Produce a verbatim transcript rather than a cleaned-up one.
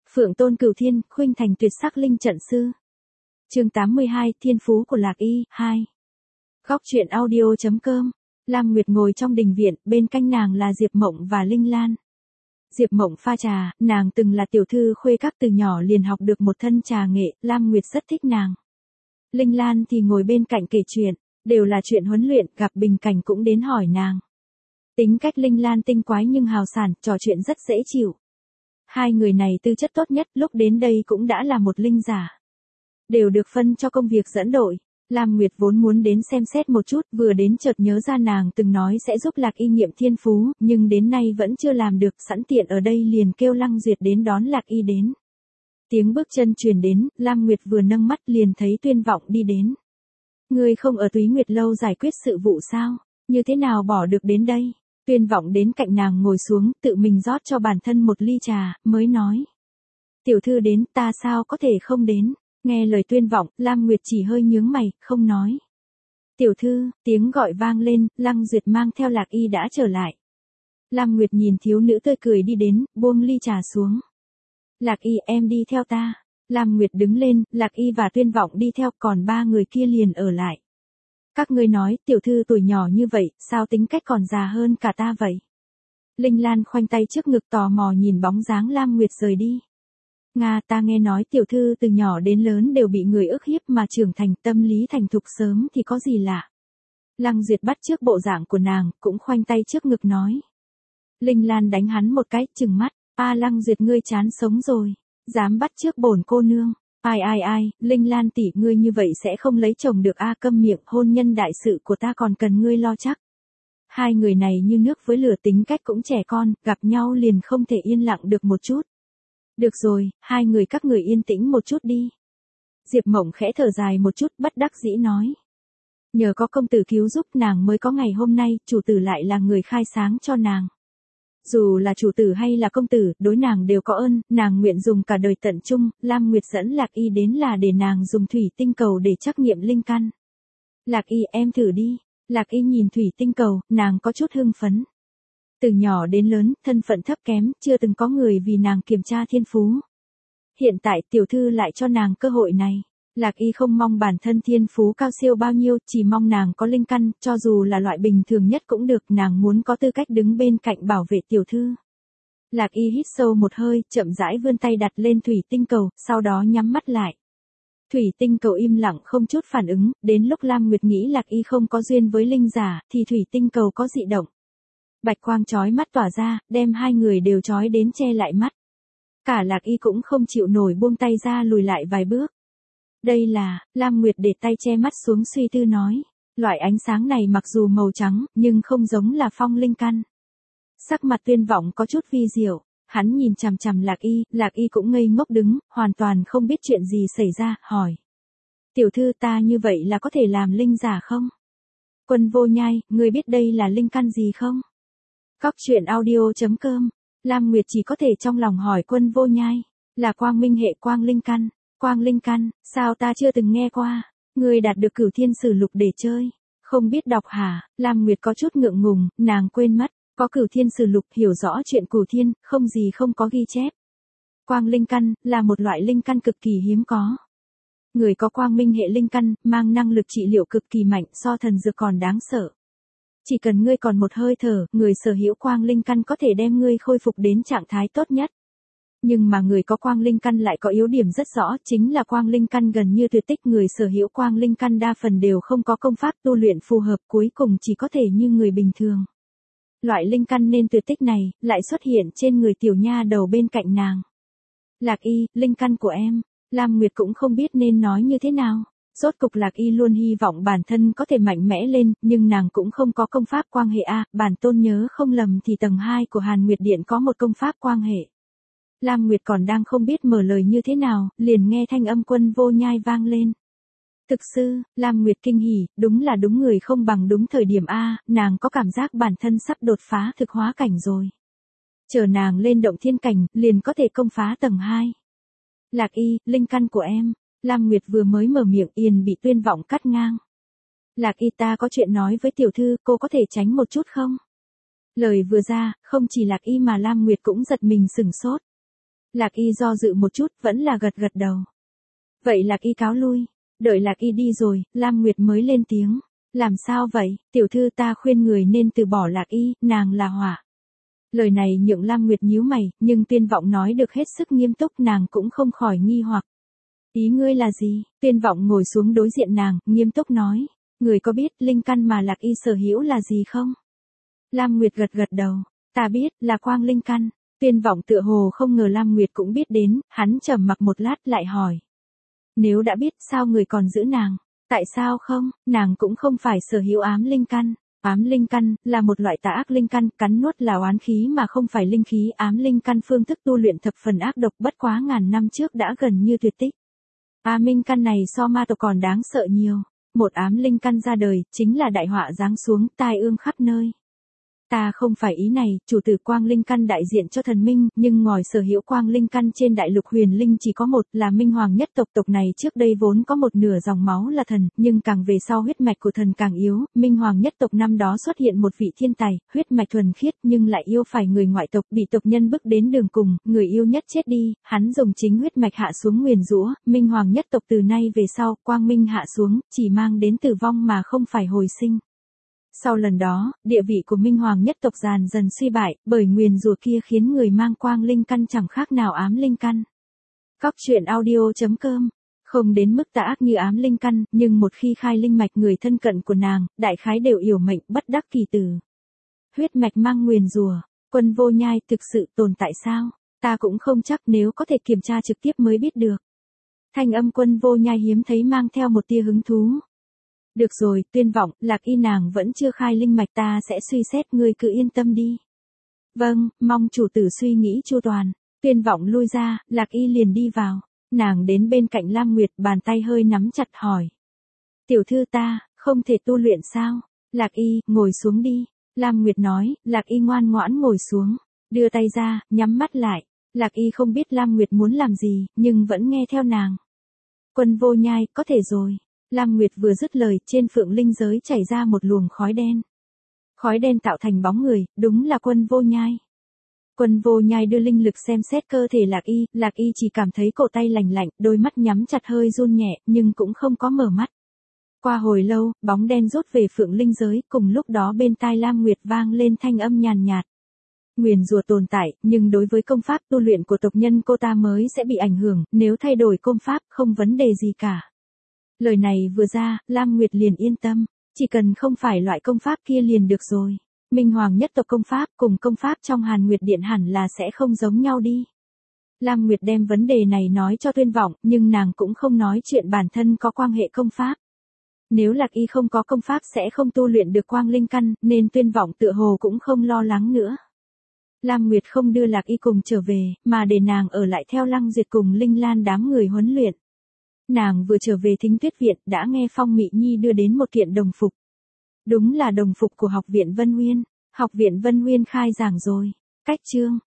Phượng Tôn Cửu Thiên, khuynh thành tuyệt sắc linh trận sư. Chương tám mươi hai, Thiên phú của Lạc Y, hai. Góc truyện audio chấm com. Lam Nguyệt ngồi trong đình viện, bên cạnh nàng là Diệp Mộng và Linh Lan. Diệp Mộng pha trà, nàng từng là tiểu thư khuê các từ nhỏ liền học được một thân trà nghệ, Lam Nguyệt rất thích nàng. Linh Lan thì ngồi bên cạnh kể chuyện, đều là chuyện huấn luyện, gặp bình cảnh cũng đến hỏi nàng. Tính cách Linh Lan tinh quái nhưng hào sảng, trò chuyện rất dễ chịu. Hai người này tư chất tốt nhất, lúc đến đây cũng đã là một linh giả. Đều được phân cho công việc dẫn đội. Lam Nguyệt vốn muốn đến xem xét một chút, vừa đến chợt nhớ ra nàng từng nói sẽ giúp Lạc Y nghiệm thiên phú, nhưng đến nay vẫn chưa làm được, sẵn tiện ở đây liền kêu Lăng Duyệt đến đón Lạc Y đến. Tiếng bước chân truyền đến, Lam Nguyệt vừa nâng mắt liền thấy Tuyên Vọng đi đến. Ngươi không ở Túy Nguyệt lâu giải quyết sự vụ sao? Như thế nào bỏ được đến đây? Tuyên Vọng đến cạnh nàng ngồi xuống, tự mình rót cho bản thân một ly trà, mới nói. Tiểu thư đến, ta sao có thể không đến? Nghe lời Tuyên Vọng, Lam Nguyệt chỉ hơi nhướng mày, không nói. Tiểu thư, tiếng gọi vang lên, Lăng Duyệt mang theo Lạc Y đã trở lại. Lam Nguyệt nhìn thiếu nữ tươi cười đi đến, buông ly trà xuống. Lạc Y, em đi theo ta. Lam Nguyệt đứng lên, Lạc Y và Tuyên Vọng đi theo, còn ba người kia liền ở lại. Các ngươi nói, tiểu thư tuổi nhỏ như vậy, sao tính cách còn già hơn cả ta vậy? Linh Lan khoanh tay trước ngực tò mò nhìn bóng dáng Lam Nguyệt rời đi. Nga, ta nghe nói tiểu thư từ nhỏ đến lớn đều bị người ức hiếp mà trưởng thành, tâm lý thành thục sớm thì có gì lạ. Lăng Duyệt bắt trước bộ dạng của nàng, cũng khoanh tay trước ngực nói. Linh Lan đánh hắn một cái, trừng mắt, a Lăng Duyệt ngươi chán sống rồi, dám bắt trước bổn cô nương. Ai ai ai, Linh Lan tỷ, ngươi như vậy sẽ không lấy chồng được a, câm miệng, hôn nhân đại sự của ta còn cần ngươi lo chắc. Hai người này như nước với lửa, tính cách cũng trẻ con, gặp nhau liền không thể yên lặng được một chút. Được rồi, hai người các người yên tĩnh một chút đi. Diệp Mộng khẽ thở dài một chút, bất đắc dĩ nói. Nhờ có công tử cứu giúp nàng mới có ngày hôm nay, chủ tử lại là người khai sáng cho nàng. Dù là chủ tử hay là công tử, đối nàng đều có ơn, nàng nguyện dùng cả đời tận trung. Lam Nguyệt dẫn Lạc Y đến là để nàng dùng thủy tinh cầu để trắc nghiệm linh căn. Lạc Y, em thử đi. Lạc Y nhìn thủy tinh cầu, nàng có chút hưng phấn. Từ nhỏ đến lớn, thân phận thấp kém, chưa từng có người vì nàng kiểm tra thiên phú. Hiện tại tiểu thư lại cho nàng cơ hội này. Lạc Y không mong bản thân thiên phú cao siêu bao nhiêu, chỉ mong nàng có linh căn, cho dù là loại bình thường nhất cũng được, nàng muốn có tư cách đứng bên cạnh bảo vệ tiểu thư. Lạc Y hít sâu một hơi, chậm rãi vươn tay đặt lên thủy tinh cầu, sau đó nhắm mắt lại. Thủy tinh cầu im lặng không chút phản ứng, đến lúc Lam Nguyệt nghĩ Lạc Y không có duyên với linh giả, thì thủy tinh cầu có dị động. Bạch quang chói mắt tỏa ra, đem hai người đều chói đến che lại mắt. Cả Lạc Y cũng không chịu nổi, buông tay ra lùi lại vài bước. Đây là, Lam Nguyệt để tay che mắt xuống suy tư nói. Loại ánh sáng này mặc dù màu trắng, nhưng không giống là phong linh căn. Sắc mặt Tuyên Vọng có chút vi diệu, hắn nhìn chằm chằm Lạc Y, Lạc Y cũng ngây ngốc đứng, hoàn toàn không biết chuyện gì xảy ra, hỏi. Tiểu thư, ta như vậy là có thể làm linh giả không? Quân Vô Nhai, ngươi biết đây là linh căn gì không? Góc truyện audio chấm com. Lam Nguyệt chỉ có thể trong lòng hỏi Quân Vô Nhai. Là quang minh hệ quang linh căn. Quang linh căn, sao ta chưa từng nghe qua? Ngươi đạt được Cửu Thiên Sử Lục để chơi. Không biết đọc hả? Lam Nguyệt có chút ngượng ngùng, nàng quên mất. Có Cửu Thiên Sử Lục, hiểu rõ chuyện Cửu Thiên, không gì không có ghi chép. Quang linh căn, là một loại linh căn cực kỳ hiếm có. Người có quang minh hệ linh căn, mang năng lực trị liệu cực kỳ mạnh, so thần dược còn đáng sợ. Chỉ cần ngươi còn một hơi thở, người sở hữu quang linh căn có thể đem ngươi khôi phục đến trạng thái tốt nhất. Nhưng mà người có quang linh căn lại có yếu điểm rất rõ, chính là quang linh căn gần như tuyệt tích, người sở hữu quang linh căn đa phần đều không có công pháp tu luyện phù hợp, cuối cùng chỉ có thể như người bình thường. Loại linh căn nên tuyệt tích này, lại xuất hiện trên người tiểu nha đầu bên cạnh nàng. Lạc Y, linh căn của em. Lam Nguyệt cũng không biết nên nói như thế nào. Rốt cục Lạc Y luôn hy vọng bản thân có thể mạnh mẽ lên, nhưng nàng cũng không có công pháp quang hệ a, bản tôn nhớ không lầm thì tầng hai của Hàn Nguyệt Điện có một công pháp quang hệ. Lam Nguyệt còn đang không biết mở lời như thế nào, liền nghe thanh âm Quân Vô Nhai vang lên. Thực sư, Lam Nguyệt kinh hỉ, đúng là đúng người không bằng đúng thời điểm a, nàng có cảm giác bản thân sắp đột phá thực hóa cảnh rồi. Chờ nàng lên động thiên cảnh, liền có thể công phá tầng hai. Lạc Y, linh căn của em. Lam Nguyệt vừa mới mở miệng liền bị Tuyên Vọng cắt ngang. Lạc Y, ta có chuyện nói với tiểu thư, cô có thể tránh một chút không? Lời vừa ra, không chỉ Lạc Y mà Lam Nguyệt cũng giật mình sửng sốt. Lạc Y do dự một chút, vẫn là gật gật đầu. Vậy Lạc Y cáo lui. Đợi Lạc Y đi rồi, Lam Nguyệt mới lên tiếng. Làm sao vậy, tiểu thư, ta khuyên người nên từ bỏ Lạc Y, nàng là họa. Lời này nhượng Lam Nguyệt nhíu mày, nhưng Tuyên Vọng nói được hết sức nghiêm túc, nàng cũng không khỏi nghi hoặc. Ý ngươi là gì? Tuyên Vọng ngồi xuống đối diện nàng, nghiêm túc nói. Người có biết linh căn mà Lạc Y sở hữu là gì không? Lam Nguyệt gật gật đầu. Ta biết, là quang linh căn. Tuyên Vọng tựa hồ không ngờ Lam Nguyệt cũng biết đến, hắn trầm mặc một lát lại hỏi. Nếu đã biết, sao người còn giữ nàng? Tại sao không? Nàng cũng không phải sở hữu ám linh căn. Ám linh căn là một loại tà ác linh căn, cắn nuốt là oán khí mà không phải linh khí. Ám linh căn phương thức tu luyện thập phần ác độc, bất quá ngàn năm trước đã gần như tuyệt tích. Ám linh căn này so ma tộc còn đáng sợ nhiều. Một ám linh căn ra đời, chính là đại họa giáng xuống, tai ương khắp nơi. Ta không phải ý này, chủ tử quang linh căn đại diện cho thần minh, nhưng ngòi sở hữu quang linh căn trên đại lục huyền linh chỉ có một, là minh hoàng nhất tộc. Tộc này trước đây vốn có một nửa dòng máu là thần, nhưng càng về sau huyết mạch của thần càng yếu. Minh hoàng nhất tộc năm đó xuất hiện một vị thiên tài, huyết mạch thuần khiết nhưng lại yêu phải người ngoại tộc, bị tộc nhân bức đến đường cùng, người yêu nhất chết đi, hắn dùng chính huyết mạch hạ xuống nguyền rủa. Minh hoàng nhất tộc từ nay về sau, quang minh hạ xuống, chỉ mang đến tử vong mà không phải hồi sinh. Sau lần đó, địa vị của Minh Hoàng nhất tộc dần dần suy bại, bởi nguyền rủa kia khiến người mang quang linh căn chẳng khác nào ám linh căn. Góc truyện audio chấm com. Không đến mức tà ác như ám linh căn, nhưng một khi khai linh mạch, người thân cận của nàng, đại khái đều yểu mệnh, bất đắc kỳ tử. Huyết mạch mang nguyền rủa, Quân Vô Nhai thực sự tồn tại sao? Ta cũng không chắc, nếu có thể kiểm tra trực tiếp mới biết được. Thanh âm Quân Vô Nhai hiếm thấy mang theo một tia hứng thú. Được rồi, Tuyên Vọng, Lạc Y nàng vẫn chưa khai linh mạch, ta sẽ suy xét, ngươi cứ yên tâm đi. Vâng, mong chủ tử suy nghĩ chu toàn. Tuyên Vọng lui ra, Lạc Y liền đi vào. Nàng đến bên cạnh Lam Nguyệt, bàn tay hơi nắm chặt hỏi. Tiểu thư, ta, không thể tu luyện sao? Lạc Y, ngồi xuống đi. Lam Nguyệt nói. Lạc Y ngoan ngoãn ngồi xuống. Đưa tay ra, nhắm mắt lại. Lạc Y không biết Lam Nguyệt muốn làm gì, nhưng vẫn nghe theo nàng. Quân Vô Nhai, có thể rồi. Lam Nguyệt vừa dứt lời, trên phượng linh giới chảy ra một luồng khói đen. Khói đen tạo thành bóng người, đúng là Quân Vô Nhai. Quân Vô Nhai đưa linh lực xem xét cơ thể Lạc Y, Lạc Y chỉ cảm thấy cổ tay lành lạnh, đôi mắt nhắm chặt hơi run nhẹ, nhưng cũng không có mở mắt. Qua hồi lâu, bóng đen rút về phượng linh giới, cùng lúc đó bên tai Lam Nguyệt vang lên thanh âm nhàn nhạt. Nguyền rủa tồn tại, nhưng đối với công pháp tu luyện của tộc nhân cô ta mới sẽ bị ảnh hưởng, nếu thay đổi công pháp, không vấn đề gì cả. Lời này vừa ra, Lam Nguyệt liền yên tâm, chỉ cần không phải loại công pháp kia liền được rồi. Minh Hoàng nhất tộc công pháp cùng công pháp trong Hàn Nguyệt Điện hẳn là sẽ không giống nhau đi. Lam Nguyệt đem vấn đề này nói cho Tuyên Vọng, nhưng nàng cũng không nói chuyện bản thân có quan hệ công pháp. Nếu Lạc Y không có công pháp sẽ không tu luyện được quang linh căn, nên Tuyên Vọng tựa hồ cũng không lo lắng nữa. Lam Nguyệt không đưa Lạc Y cùng trở về, mà để nàng ở lại theo Lăng Duyệt cùng Linh Lan đám người huấn luyện. Nàng vừa trở về Thính Tuyết Viện, đã nghe Phong Mị Nhi đưa đến một kiện đồng phục. Đúng là đồng phục của Học viện Vân Uyên. Học viện Vân Uyên khai giảng rồi. Cách chương